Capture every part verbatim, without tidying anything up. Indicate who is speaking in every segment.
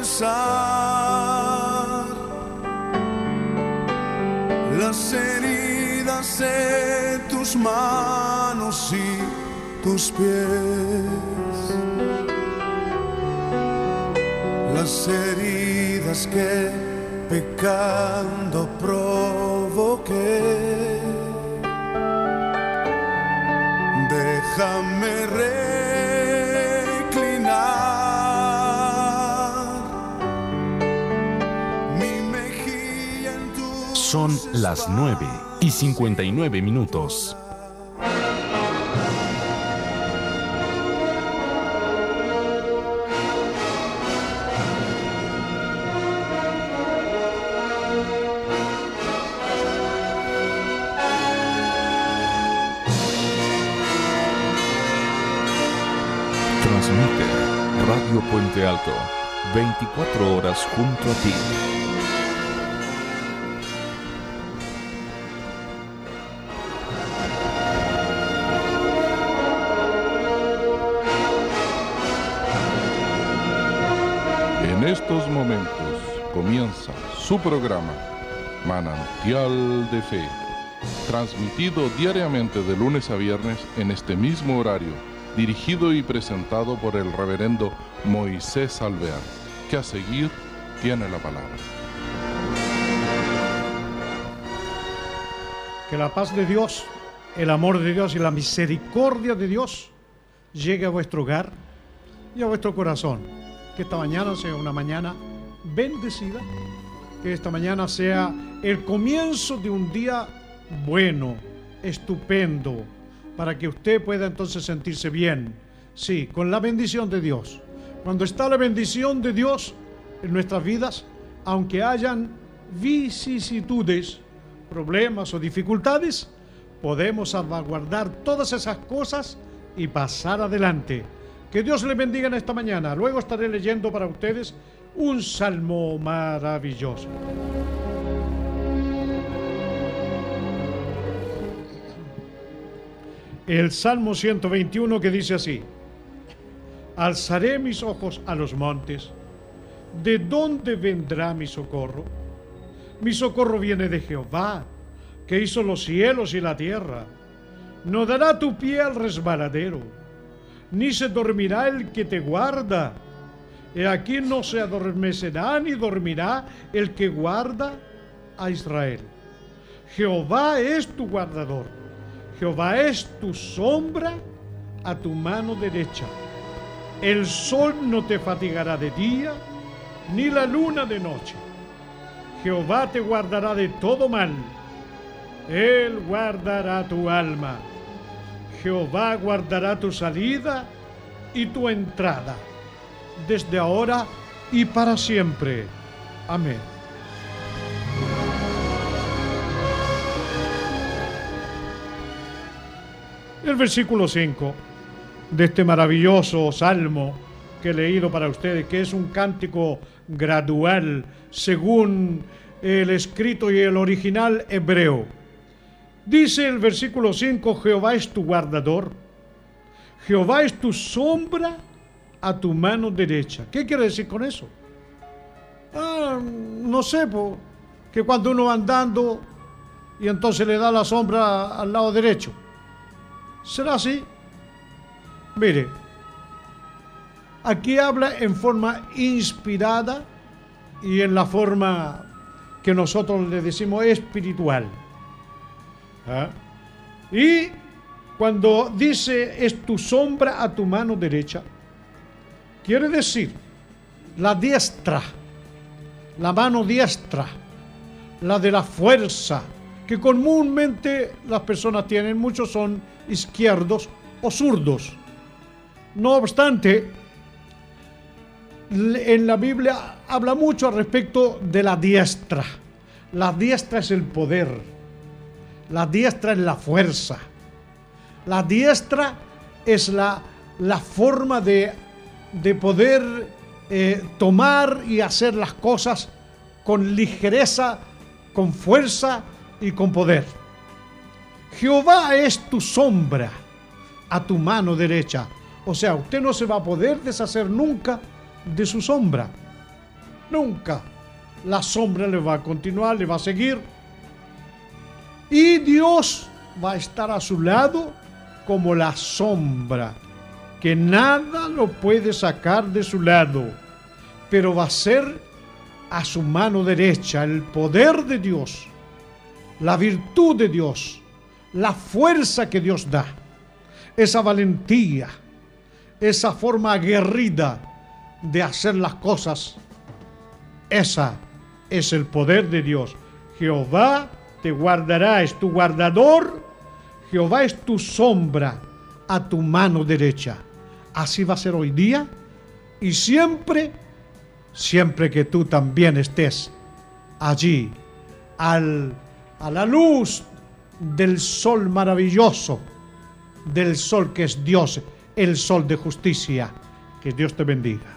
Speaker 1: besar las heridas de tus manos y tus pies, las heridas que pecando provoqué. Déjame reclinar mi mejilla en tu.
Speaker 2: Son las nueve y cincuenta y nueve minutos.
Speaker 3: Transmite Radio Puente Alto, veinticuatro horas junto a ti. En estos momentos comienza su programa Manantial de Fe, transmitido diariamente de lunes a viernes en este mismo horario, dirigido y presentado por el reverendo Moisés Alvear, que a seguir tiene la palabra.
Speaker 4: Que la paz de Dios, el amor de Dios y la misericordia de Dios llegue a vuestro hogar y a vuestro corazón. Que esta mañana sea una mañana bendecida, que esta mañana sea el comienzo de un día bueno, estupendo, para que usted pueda entonces sentirse bien, sí, con la bendición de Dios. Cuando está la bendición de Dios en nuestras vidas, aunque hayan vicisitudes, problemas o dificultades, podemos salvaguardar todas esas cosas y pasar adelante. Que Dios le bendiga en esta mañana. Luego estaré leyendo para ustedes un salmo maravilloso. El Salmo ciento veintiuno, que dice así: alzaré mis ojos a los montes, ¿de dónde vendrá mi socorro? Mi socorro viene de Jehová, que hizo los cielos y la tierra. No dará tu pie al resbaladero, ni se dormirá el que te guarda. He aquí no se adormecerá ni dormirá el que guarda a Israel. Jehová es tu guardador, Jehová es tu sombra a tu mano derecha. El sol no te fatigará de día, ni la luna de noche. Jehová te guardará de todo mal. Él guardará tu alma. Jehová guardará tu salida y tu entrada, desde ahora y para siempre. Amén. El versículo cinco de este maravilloso salmo que he leído para ustedes, que es un cántico gradual según el escrito y el original hebreo. Dice el versículo cinco: Jehová es tu guardador, Jehová es tu sombra a tu mano derecha. ¿Qué quiere decir con eso? Ah, no sé, po, que cuando uno va andando y entonces le da la sombra al lado derecho. ¿Será así? Mire, aquí habla en forma inspirada y en la forma que nosotros le decimos espiritual. ¿Ah? Y cuando dice es tu sombra a tu mano derecha, quiere decir la diestra, la mano diestra, la de la fuerza, que comúnmente las personas tienen. Muchos son izquierdos o zurdos. No obstante, en la Biblia habla mucho al respecto de la diestra. La diestra es el poder, la diestra es la fuerza, la diestra es la, la forma de, de poder eh, tomar y hacer las cosas con ligereza, con fuerza y con poder. Jehová es tu sombra a tu mano derecha. O sea, usted no se va a poder deshacer nunca de su sombra. nunca. La sombra le va a continuar, le va a seguir. Y Dios va a estar a su lado como la sombra, que nada lo puede sacar de su lado, pero va a ser a su mano derecha el poder de Dios, la virtud de Dios, la fuerza que Dios da, esa valentía, esa forma aguerrida de hacer las cosas. Esa es el poder de Dios. Jehová te guardará, es tu guardador. Jehová es tu sombra a tu mano derecha. Así va a ser hoy día y siempre, siempre que tú también estés allí, al, a la luz del sol maravilloso, del sol que es Dios, el sol de justicia. Que Dios te bendiga.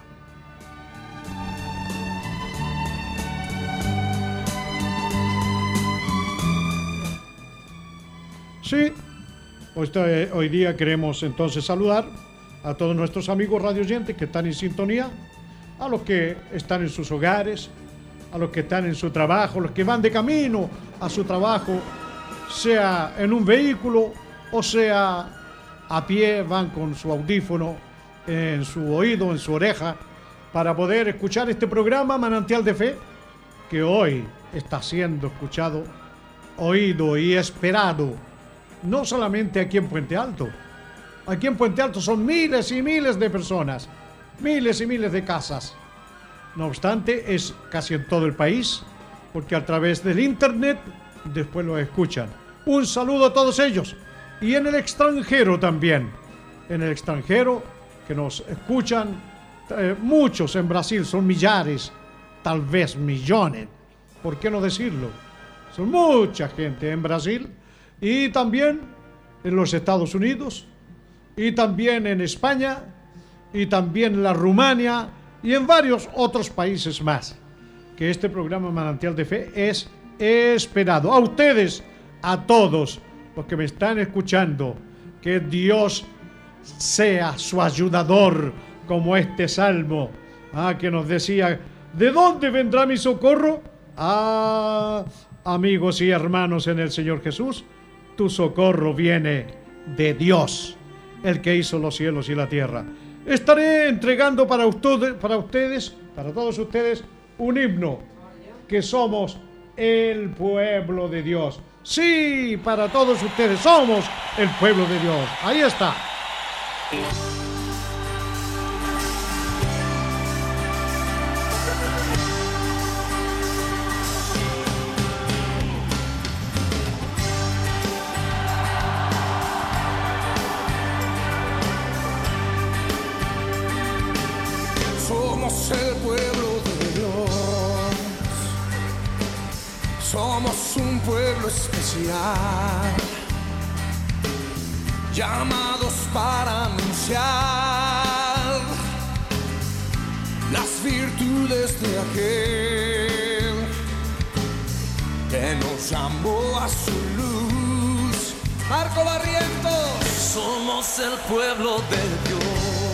Speaker 4: Sí, hoy, hoy día queremos entonces saludar a todos nuestros amigos radioyentes que están en sintonía, a los que están en sus hogares, a los que están en su trabajo, los que van de camino a su trabajo, sea en un vehículo o sea a pie, van con su audífono en su oído, en su oreja, para poder escuchar este programa Manantial de Fe, que hoy está siendo escuchado, oído y esperado, no solamente aquí en Puente Alto. Aquí en Puente Alto son miles y miles de personas, miles y miles de casas. No obstante, es casi en todo el país, porque a través del internet después lo escuchan. Un saludo a todos ellos. Y en el extranjero también. En el extranjero que nos escuchan, eh, muchos en Brasil, son millares, tal vez millones. ¿Por qué no decirlo? Son mucha gente en Brasil. Y también en los Estados Unidos, y también en España, y también en la Rumania, y en varios otros países más, que este programa Manantial de Fe es esperado. A ustedes, a todos los que me están escuchando, que Dios sea su ayudador, como este salmo, ah, que nos decía, ¿de dónde vendrá mi socorro? Ah, amigos y hermanos en el Señor Jesús, tu socorro viene de Dios, el que hizo los cielos y la tierra. Estaré entregando para ustedes, para ustedes, para todos ustedes, un himno, que somos el pueblo de Dios. Sí, para todos ustedes, somos el pueblo de Dios. Ahí está.
Speaker 1: Somos el pueblo de Dios, somos un pueblo especial, llamados para anunciar las virtudes de aquel que nos llamó a su luz. Marco Barrientos,
Speaker 5: somos el pueblo de Dios.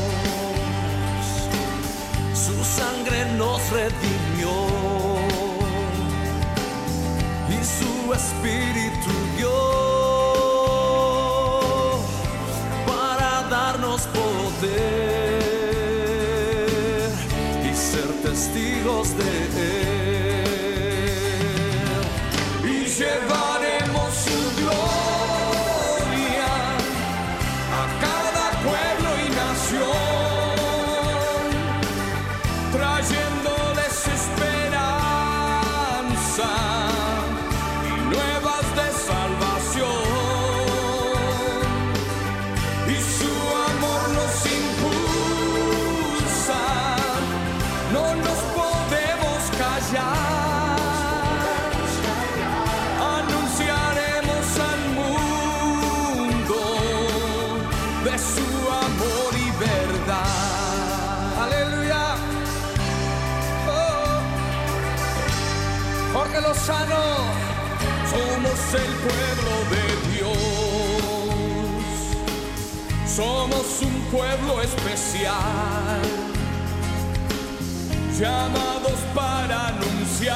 Speaker 5: Su sangre nos redimió y su espíritu dio para darnos poder y ser testigos de él. Y llevaremos su gloria a cada pueblo y nación, trayéndoles esperanza y nuevas de salvación. Y su amor nos impulsa, no nos podemos callar. Anunciaremos al mundo de su amor y verdad. Aleluya. Jorge Lozano, somos el pueblo de Dios, somos un pueblo especial, llamados para anunciar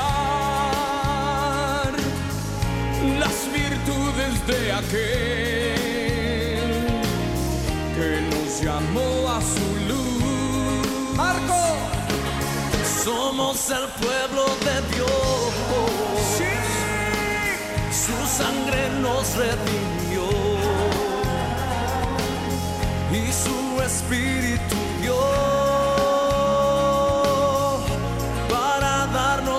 Speaker 5: las virtudes de aquel que nos llamó a su luz.
Speaker 1: Marco,
Speaker 5: somos el pueblo de Dios.
Speaker 1: sí,
Speaker 5: Su sangre nos redimió y su espíritu dio para darnos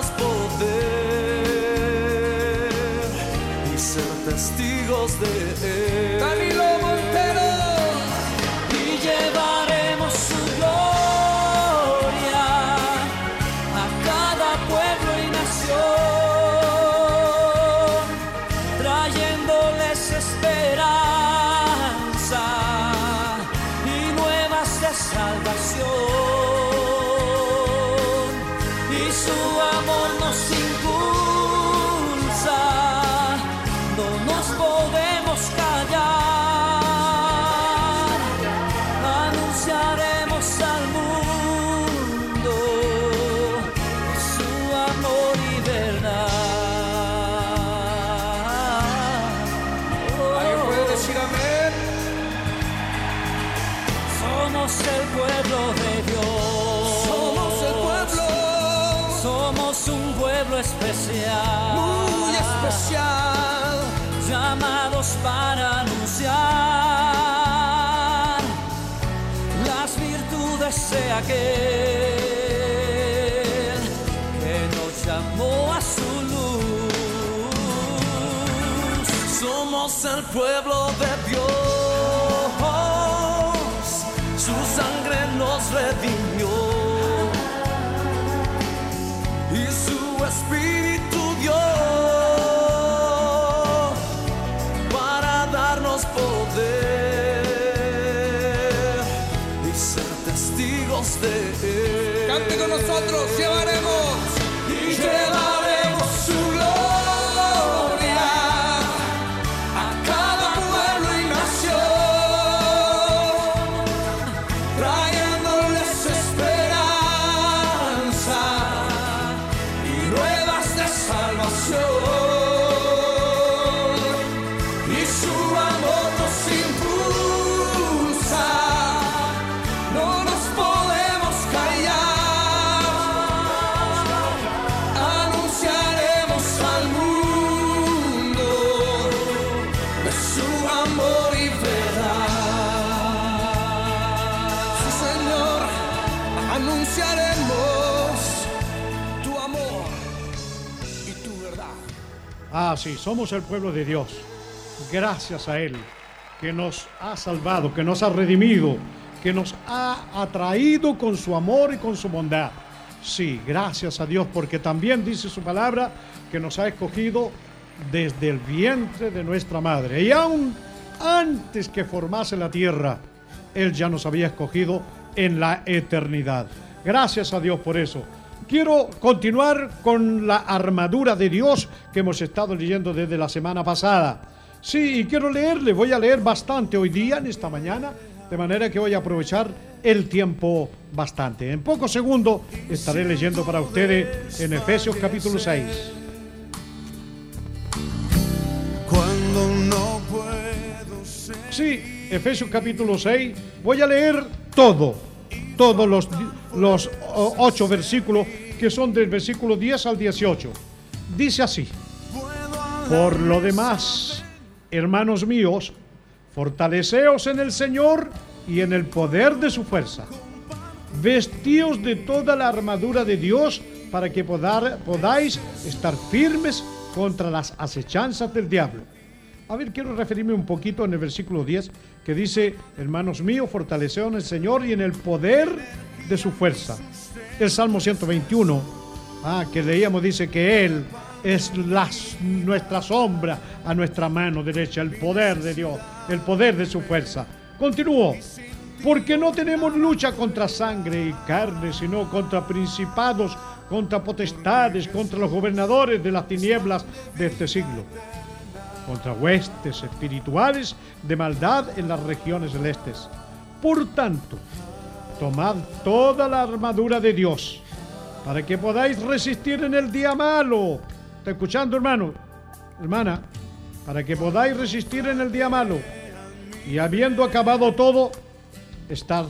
Speaker 5: poder y ser testigos de él.
Speaker 1: Danilo Montero,
Speaker 5: Y llevaremos su gloria a cada pueblo y nación, trayéndoles esperanza y nuevas de salvación. Y su amor nos impulsa, no nos podemos callar, anunciaremos al mundo su amor y verdad.
Speaker 1: ¿alguien puede decir amén?
Speaker 5: Somos el pueblo de Dios.
Speaker 1: Somos el pueblo
Speaker 5: Somos un pueblo especial.
Speaker 1: muy especial.
Speaker 5: Llamados para anunciar las virtudes de aquel que nos llamó a su luz. Somos el pueblo de Dios, su sangre nos redimió y su espíritu dio para darnos poder y ser testigos de él.
Speaker 1: Cante con nosotros, llevaremos y llevaremos su gloria a cada pueblo y nación, trayéndoles esperanza y nuevas de salvación. Y su amor nos impulsa, no nos podemos callar, anunciaremos al mundo de su amor y verdad. Sí, Señor, anunciaremos tu amor y tu verdad.
Speaker 4: Ah, sí, somos el pueblo de Dios. Gracias a Él, que nos ha salvado, que nos ha redimido, que nos ha atraído con su amor y con su bondad. Sí, gracias a Dios, porque también dice su palabra que nos ha escogido desde el vientre de nuestra madre. Y aún antes que formase la tierra, Él ya nos había escogido en la eternidad. Gracias a Dios por eso. Quiero continuar con la armadura de Dios que hemos estado leyendo desde la semana pasada. Sí, y quiero leerle, voy a leer bastante hoy día, en esta mañana, de manera que voy a aprovechar el tiempo bastante. En pocos segundos estaré leyendo para ustedes en Efesios capítulo seis.
Speaker 5: Cuando no puedo ser.
Speaker 4: Sí, Efesios capítulo seis, voy a leer todo, todos los, los o, ocho versículos que son del versículo diez al dieciocho. Dice así: por lo demás, hermanos míos, fortaleceos en el Señor y en el poder de su fuerza. Vestíos de toda la armadura de Dios para que podar, podáis estar firmes contra las acechanzas del diablo. A ver, quiero referirme un poquito en el versículo diez, que dice: hermanos míos, fortaleceos en el Señor y en el poder de su fuerza. El Salmo ciento veintiuno, ah, que leíamos, dice que Él es la, nuestra sombra a nuestra mano derecha, el poder de Dios, el poder de su fuerza. Continúo: porque no tenemos lucha contra sangre y carne, sino contra principados, contra potestades, contra los gobernadores de las tinieblas de este siglo, contra huestes espirituales de maldad en las regiones celestes. Por tanto, tomad toda la armadura de Dios, para que podáis resistir en el día malo. ¿Está escuchando, hermano? Hermana, para que podáis resistir en el día malo. Y habiendo acabado todo, estad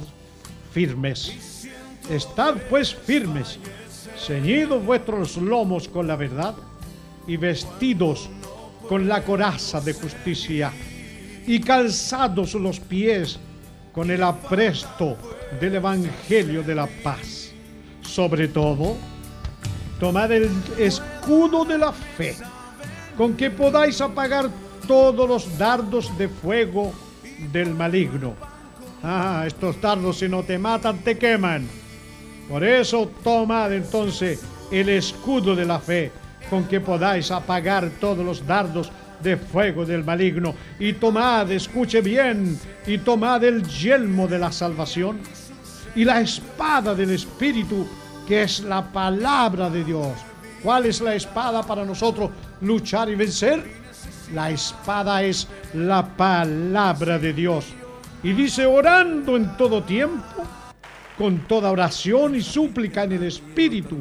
Speaker 4: firmes. Estad pues firmes, ceñidos vuestros lomos con la verdad y vestidos con la coraza de justicia y calzados los pies con el apresto del evangelio de la paz. Sobre todo, tomad el escudo de la fe, con que podáis apagar todos los dardos de fuego del maligno. Ah, estos dardos, si no te matan, te queman. Por eso tomad entonces el escudo de la fe, con que podáis apagar todos los dardos de fuego del maligno. Y tomad, escuche bien, y tomad el yelmo de la salvación y la espada del Espíritu, que es la palabra de Dios. ¿Cuál es la espada para nosotros luchar y vencer? La espada es la palabra de Dios. Y dice, orando en todo tiempo, con toda oración y súplica en el Espíritu,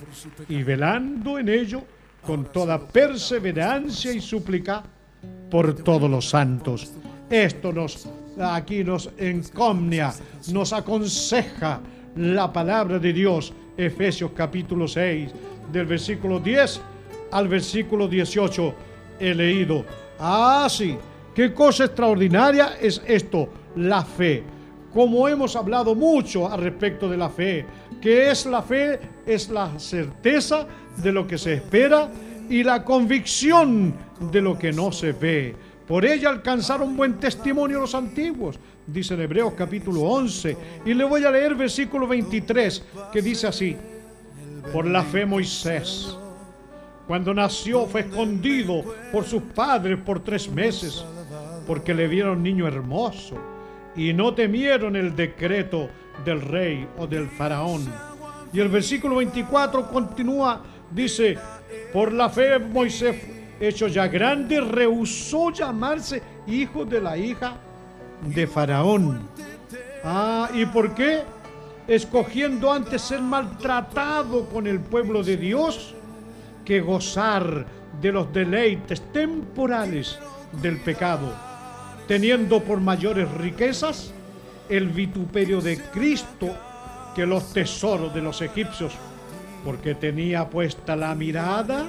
Speaker 4: y velando en ello con toda perseverancia y súplica por todos los santos. Esto nos, aquí nos encomnia, nos aconseja la palabra de Dios. Efesios capítulo seis, del versículo diez al versículo dieciocho he leído. Ah, sí, qué cosa extraordinaria es esto, la fe. Como hemos hablado mucho al respecto de la fe, ¿qué es la fe? Es la certeza de lo que se espera y la convicción de lo que no se ve. Por ella alcanzaron buen testimonio los antiguos, dice en Hebreos capítulo once. Y le voy a leer versículo veintitrés, que dice así: por la fe Moisés, cuando nació, fue escondido por sus padres por tres meses, porque le vieron niño hermoso, y no temieron el decreto del rey o del faraón. Y el versículo veinticuatro continúa, dice, por la fe Moisés, hecho ya grande, rehusó llamarse hijo de la hija de Faraón. Ah, ¿y por qué? Escogiendo antes ser maltratado con el pueblo de Dios que gozar de los deleites temporales del pecado, teniendo por mayores riquezas el vituperio de Cristo que los tesoros de los egipcios, porque tenía puesta la mirada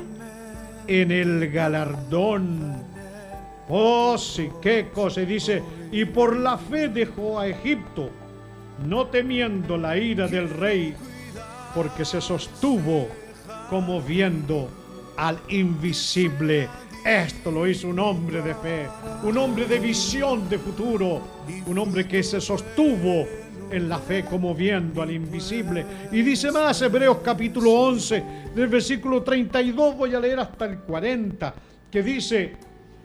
Speaker 4: en el galardón. Oh, sí, qué cosa. Y dice, y por la fe dejó a Egipto, no temiendo la ira del rey, porque se sostuvo como viendo al invisible. Esto lo hizo un hombre de fe, un hombre de visión de futuro, un hombre que se sostuvo en la fe como viendo al invisible. Y dice más, Hebreos capítulo once, del versículo treinta y dos, voy a leer hasta el cuarenta, que dice,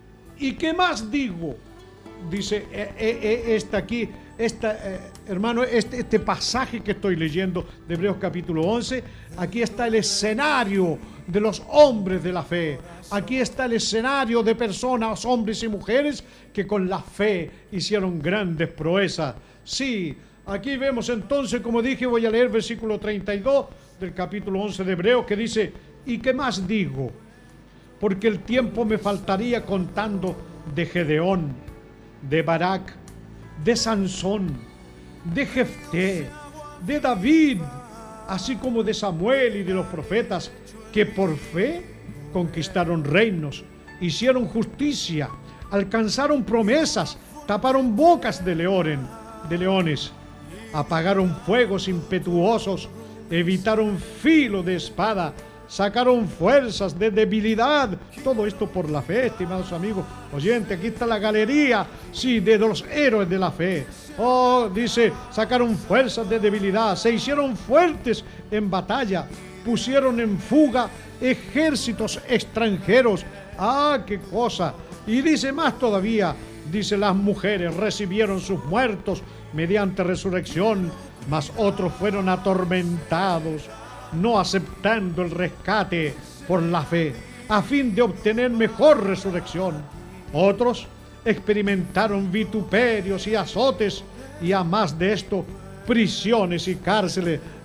Speaker 4: ¿y qué más digo? Dice, eh, eh, esta aquí, esta, eh, hermano, este, este pasaje que estoy leyendo de Hebreos capítulo once, aquí está el escenario de los hombres de la fe. Aquí está el escenario de personas, hombres y mujeres, que con la fe hicieron grandes proezas. Sí, aquí vemos entonces, como dije, voy a leer versículo treinta y dos del capítulo once de Hebreos, que dice, ¿y qué más digo? Porque el tiempo me faltaría contando de Gedeón, de Barak, de Sansón, de Jefté, de David, así como de Samuel y de los profetas, que por fe conquistaron reinos, hicieron justicia, alcanzaron promesas, taparon bocas de leones, de leones, apagaron fuegos impetuosos, evitaron filo de espada, sacaron fuerzas de debilidad. Todo esto por la fe, estimados amigos oyentes. Aquí está la galería, sí, de los héroes de la fe. Oh, dice, sacaron fuerzas de debilidad, se hicieron fuertes en batalla, pusieron en fuga ejércitos extranjeros. Ah, qué cosa. Y dice más todavía, dice, las mujeres recibieron sus muertos mediante resurrección, mas otros fueron atormentados, no aceptando el rescate por la fe, a fin de obtener mejor resurrección. Otros experimentaron vituperios y azotes, y a más de esto, prisiones y cárceles.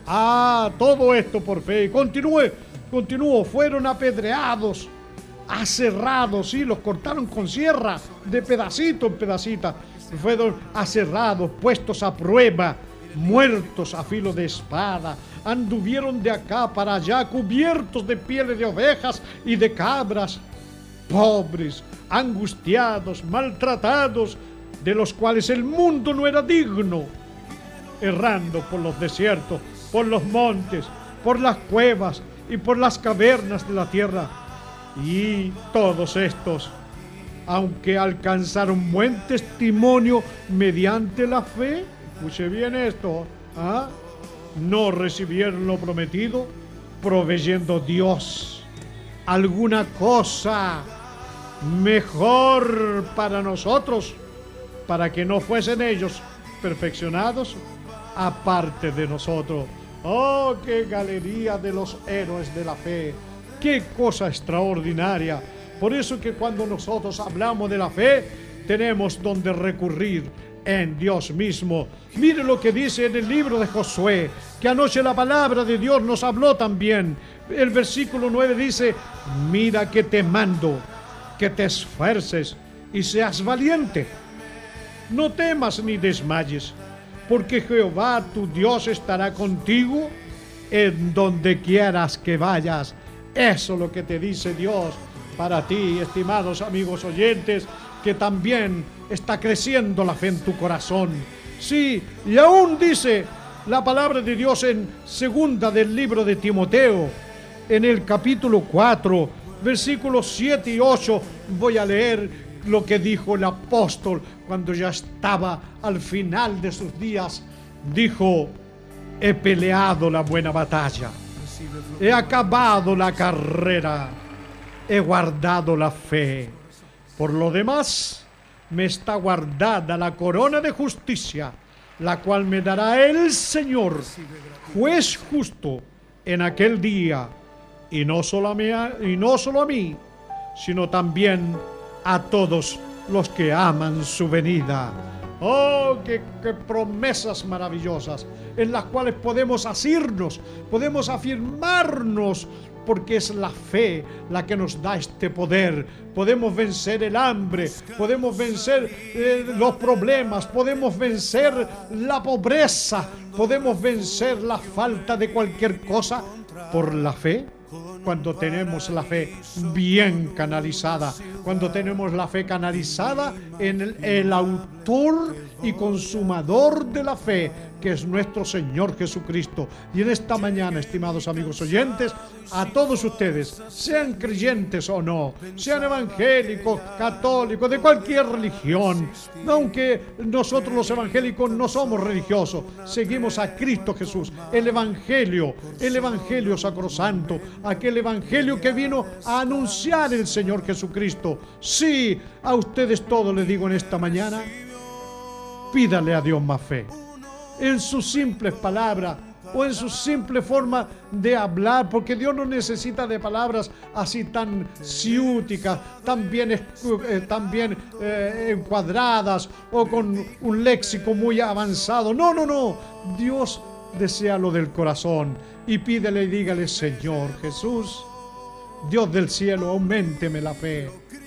Speaker 4: Ah, todo esto por fe. Continúe, continúo. Fueron apedreados, aserrados, sí, los cortaron con sierra, de pedacito en pedacita. Fueron aserrados, puestos a prueba, muertos a filo de espada. Anduvieron de acá para allá, cubiertos de pieles de ovejas y de cabras. Pobres, angustiados, maltratados, de los cuales el mundo no era digno. Errando por los desiertos, por los montes, por las cuevas y por las cavernas de la tierra. Y todos estos, aunque alcanzaron buen testimonio mediante la fe, escuche bien esto, ¿ah? no recibieron lo prometido, proveyendo Dios alguna cosa mejor para nosotros, para que no fuesen ellos perfeccionados aparte de nosotros. ¡Oh, qué galería de los héroes de la fe! ¡Qué cosa extraordinaria! Por eso que cuando nosotros hablamos de la fe, tenemos donde recurrir en Dios mismo. Mire lo que dice en el libro de Josué, que anoche la palabra de Dios nos habló también. El versículo nueve dice: mira que te mando, que te esfuerces y seas valiente. No temas ni desmayes, porque Jehová tu Dios estará contigo en donde quieras que vayas. Eso es lo que te dice Dios para ti, estimados amigos oyentes, que también está creciendo la fe en tu corazón. Sí, y aún dice la palabra de Dios en segunda del libro de Timoteo, en el capítulo cuatro, versículos siete y ocho, voy a leer lo que dijo el apóstol cuando ya estaba al final de sus días. Dijo: he peleado la buena batalla, he acabado la carrera, he guardado la fe. Por lo demás, me está guardada la corona de justicia, la cual me dará el Señor, juez justo, en aquel día, y no solo a mí, y no solo a mí, sino también a todos los que aman su venida. ¡Oh, qué, qué promesas maravillosas! En las cuales podemos asirnos, podemos afirmarnos, porque es la fe la que nos da este poder. Podemos vencer el hambre, podemos vencer eh, los problemas, podemos vencer la pobreza, podemos vencer la falta de cualquier cosa por la fe. Cuando tenemos la fe bien canalizada, cuando tenemos la fe canalizada en el, el autor y consumador de la fe, que es nuestro Señor Jesucristo. Y en esta mañana, estimados amigos oyentes, a todos ustedes, sean creyentes o no, sean evangélicos, católicos, de cualquier religión, aunque nosotros los evangélicos no somos religiosos, seguimos a Cristo Jesús, el Evangelio, el Evangelio sacrosanto, aquel Evangelio que vino a anunciar el Señor Jesucristo. Sí, a ustedes todos les digo en esta mañana, pídale a Dios más fe. En sus simples palabras o en su simple forma de hablar, porque Dios no necesita de palabras así tan ciúticas, tan bien, eh, tan bien eh, encuadradas o con un léxico muy avanzado. No, no, no. Dios desea lo del corazón y pídele y dígale: Señor Jesús, Dios del cielo, auménteme la fe.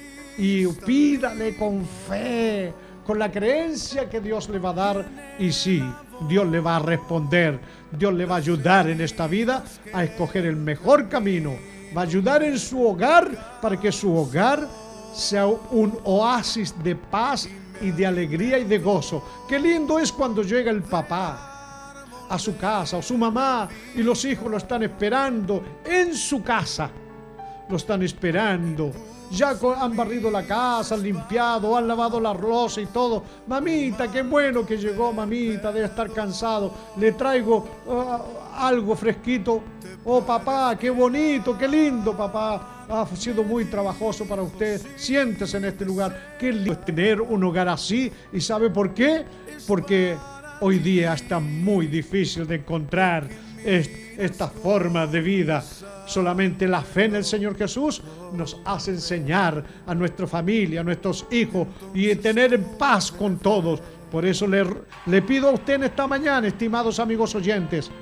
Speaker 4: Y pídale con fe, con la creencia que Dios le va a dar, y sí, Dios le va a responder, Dios le va a ayudar en esta vida a escoger el mejor camino, va a ayudar en su hogar para que su hogar sea un oasis de paz y de alegría y de gozo. Qué lindo es cuando llega el papá a su casa o su mamá y los hijos lo están esperando en su casa, lo están esperando. Ya han barrido la casa, han limpiado, han lavado la loza y todo. Mamita, qué bueno que llegó, mamita, debe estar cansado. Le traigo uh, algo fresquito. Oh, papá, qué bonito, qué lindo, papá. Ha sido muy trabajoso para usted. Siéntese en este lugar. Qué lindo es tener un hogar así. ¿Y sabe por qué? Porque hoy día está muy difícil de encontrar esta forma de vida. Solamente la fe en el Señor Jesús nos hace enseñar a nuestra familia, a nuestros hijos, y tener en paz con todos. Por eso le, le pido a usted en esta mañana, estimados amigos oyentes,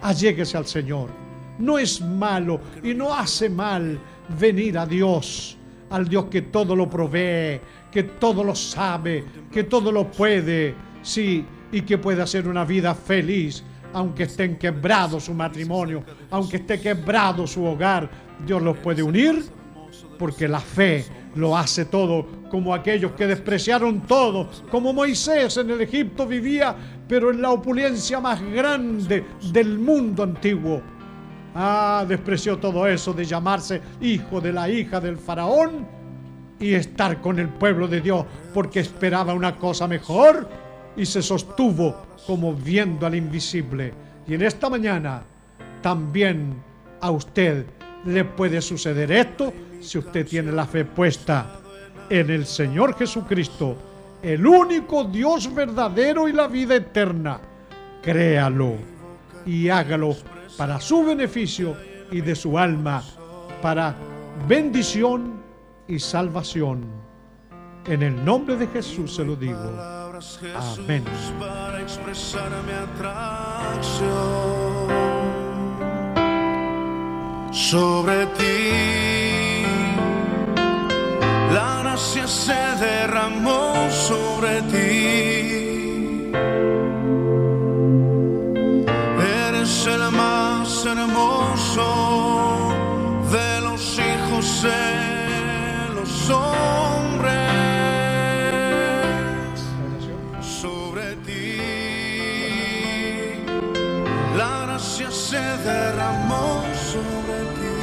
Speaker 4: alléguese al Señor. No es malo y no hace mal venir a Dios, al Dios que todo lo provee, que todo lo sabe, que todo lo puede, sí, y que puede hacer una vida feliz, aunque esté quebrado su matrimonio, aunque esté quebrado su hogar. Dios los puede unir, porque la fe lo hace todo, como aquellos que despreciaron todo, como Moisés en el Egipto vivía, pero en la opulencia más grande del mundo antiguo. Ah, despreció todo eso de llamarse hijo de la hija del faraón y estar con el pueblo de Dios, porque esperaba una cosa mejor y se sostuvo como viendo al invisible. Y en esta mañana también a usted le puede suceder esto si usted tiene la fe puesta en el Señor Jesucristo, el único Dios verdadero y la vida eterna. Créalo y hágalo para su beneficio y de su alma, para bendición y salvación. En el nombre de Jesús se lo digo. Amén.
Speaker 1: Para expresar mi atracción sobre ti, la gracia se derramó sobre ti. Eres el más hermoso de los hijos de los hombres. Sobre ti la gracia se derramó sobre ti.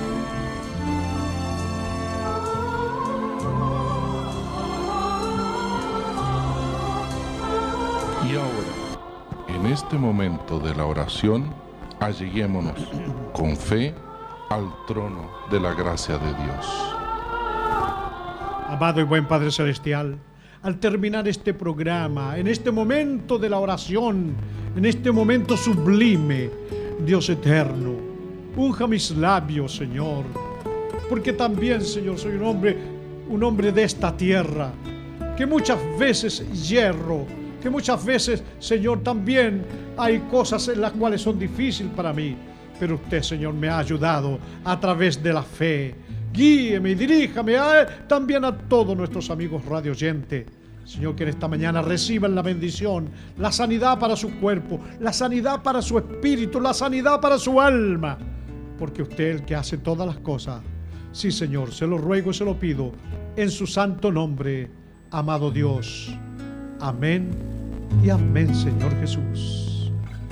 Speaker 3: Y ahora, en este momento de la oración, alleguémonos con fe al trono de la gracia de Dios.
Speaker 4: Amado y buen Padre Celestial, al terminar este programa, en este momento de la oración, en este momento sublime, Dios eterno, unja mis labios, Señor, porque también, Señor, soy un hombre, un hombre de esta tierra, que muchas veces hierro, que muchas veces, Señor, también hay cosas en las cuales son difíciles para mí, pero usted, Señor, me ha ayudado a través de la fe. Guíeme y diríjame a, también a todos nuestros amigos radioyentes. Señor, que en esta mañana reciban la bendición, la sanidad para su cuerpo, la sanidad para su espíritu, la sanidad para su alma. Porque usted es el que hace todas las cosas. Sí, Señor, se lo ruego y se lo pido en su santo nombre, amado Dios. Amén y amén, Señor Jesús.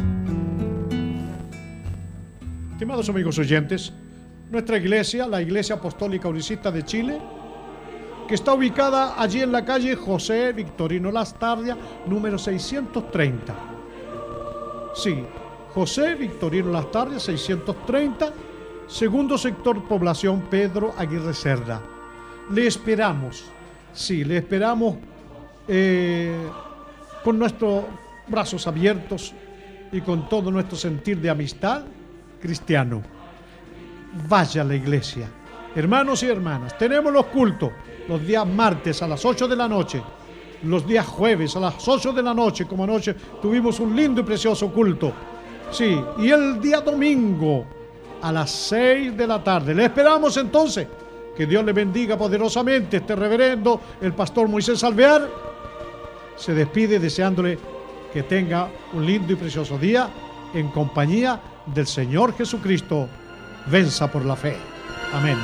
Speaker 4: Estimados amigos oyentes, nuestra iglesia, la Iglesia Apostólica Unicista de Chile, que está ubicada allí en la calle José Victorino Lastarria, número seiscientos treinta. Sí, José Victorino Lastarria, seiscientos treinta, segundo sector, población Pedro Aguirre Cerda. Le esperamos, sí, le esperamos eh, con nuestros brazos abiertos y con todo nuestro sentir de amistad cristiano. Vaya a la iglesia. Hermanos y hermanas, tenemos los cultos los días martes a las ocho de la noche, los días jueves a las ocho de la noche, como anoche tuvimos un lindo y precioso culto. Sí, y el día domingo a las seis de la tarde. Le esperamos entonces. Que Dios le bendiga poderosamente. Este reverendo, el pastor Moisés Alvear, se despide deseándole que tenga un lindo y precioso día en compañía del Señor Jesucristo. Venza por la fe. Amén.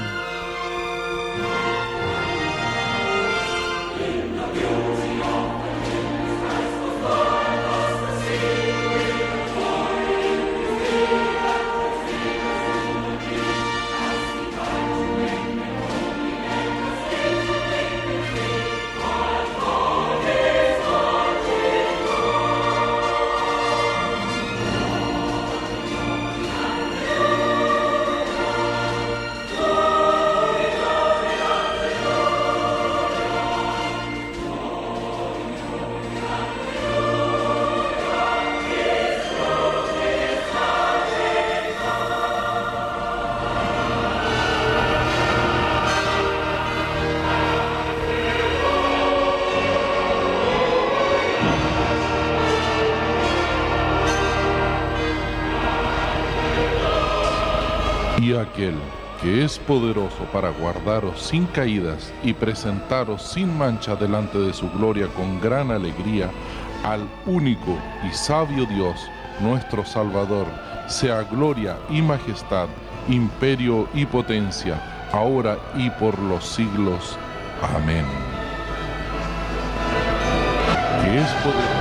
Speaker 3: Y aquel que es poderoso para guardaros sin caídas y presentaros sin mancha delante de su gloria con gran alegría, al único y sabio Dios, nuestro Salvador, sea gloria y majestad, imperio y potencia, ahora y por los siglos. Amén. Que es poderoso